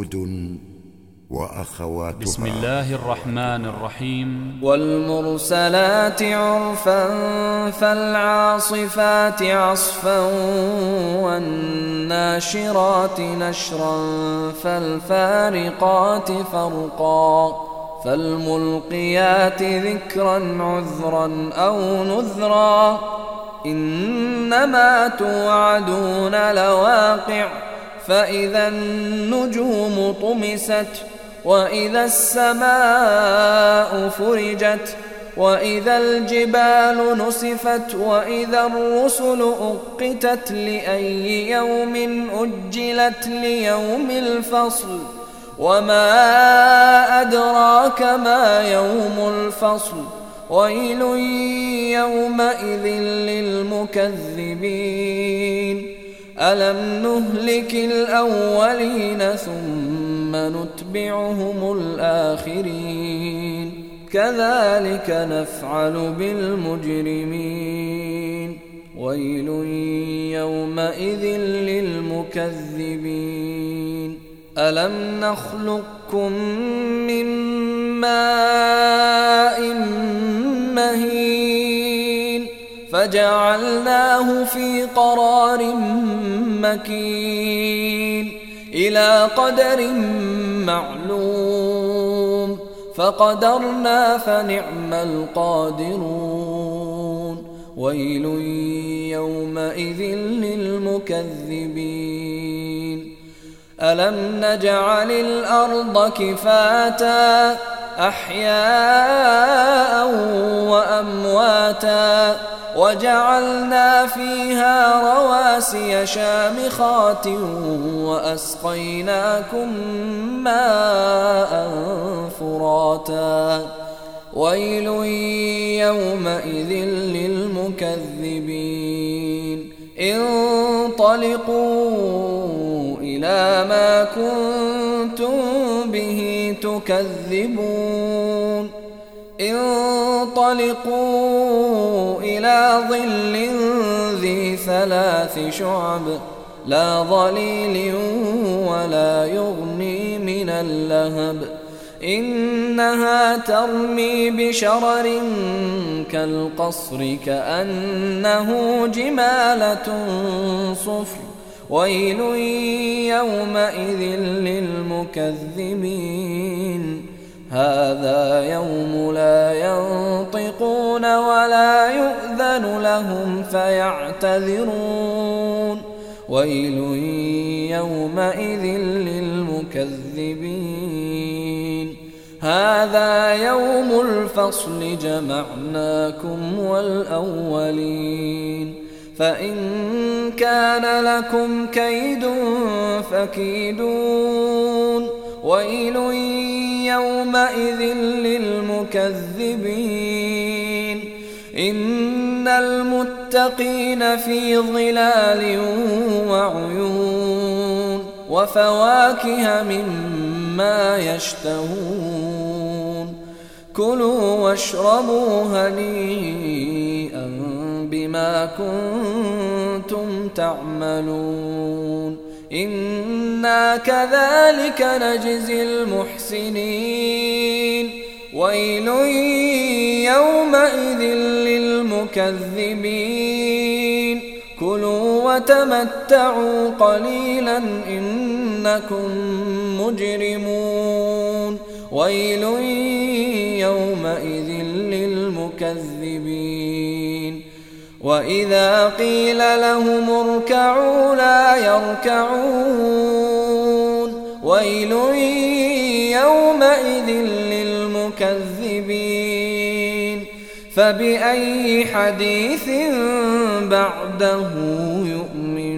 هود وأخواتها. بسم الله الرحمن الرحيم. والمرسلات عرفا فالعاصفات عصفا والناشرات نشرا فالفارقات فرقا فالملقيات ذكرا عذرا أو نذرا إنما توعدون لواقع فإذا النجوم طمست وإذا السماء فرجت وإذا الجبال نسفت وإذا الرسل أقتت لأي يوم أجلت ليوم الفصل وما أدراك ما يوم الفصل ويل يومئذ للمكذبين ألم نهلك الأولين ثم نتبعهم الآخرين كذلك نفعل بالمجرمين ويل يومئذ للمكذبين ألم نخلقكم من ماء مهين فجعلناه في قرار مكين إلى قدر معلوم فقدرنا فنعم القادرون ويل يومئذ للمكذبين ألم نجعل الأرض كفاتا أحياء وأمواتا وجعلنا فيها رواسي شامخات وأسقيناكم ماء فراتا ويل يومئذ للمكذبين انطلقوا إلى ما كنتم به تكذبون انطلقوا إلى ظل ذي 3 شعب لا ظليل ولا يغني من اللهب إنها ترمي بشرر كالقصر كأنه جمالة صفر ويل يومئذ للمكذبين هذا يوم لا ينطقون ولا يؤذن لهم فيعتذرون ويل يومئذ للمكذبين هذا يوم الفصل جمعناكم والأولين فإن كان لكم كيد فكيدون ويل يومئذ للمكذبين إن المتقين في ظلال وعيون وفواكه مما يشتهون كلوا واشربوا هنيئا بما كنتم تعملون إنا كذلك نجزي المحسنين ويل يومئذ للمكذبين كلوا وتمتعوا قليلا إنكم مجرمون ويل يومئذ للمكذبين وإذا قيل لهم اركعوا لا يركعون ويل يومئذ للمكذبين فبأي حديث بعده يؤمنون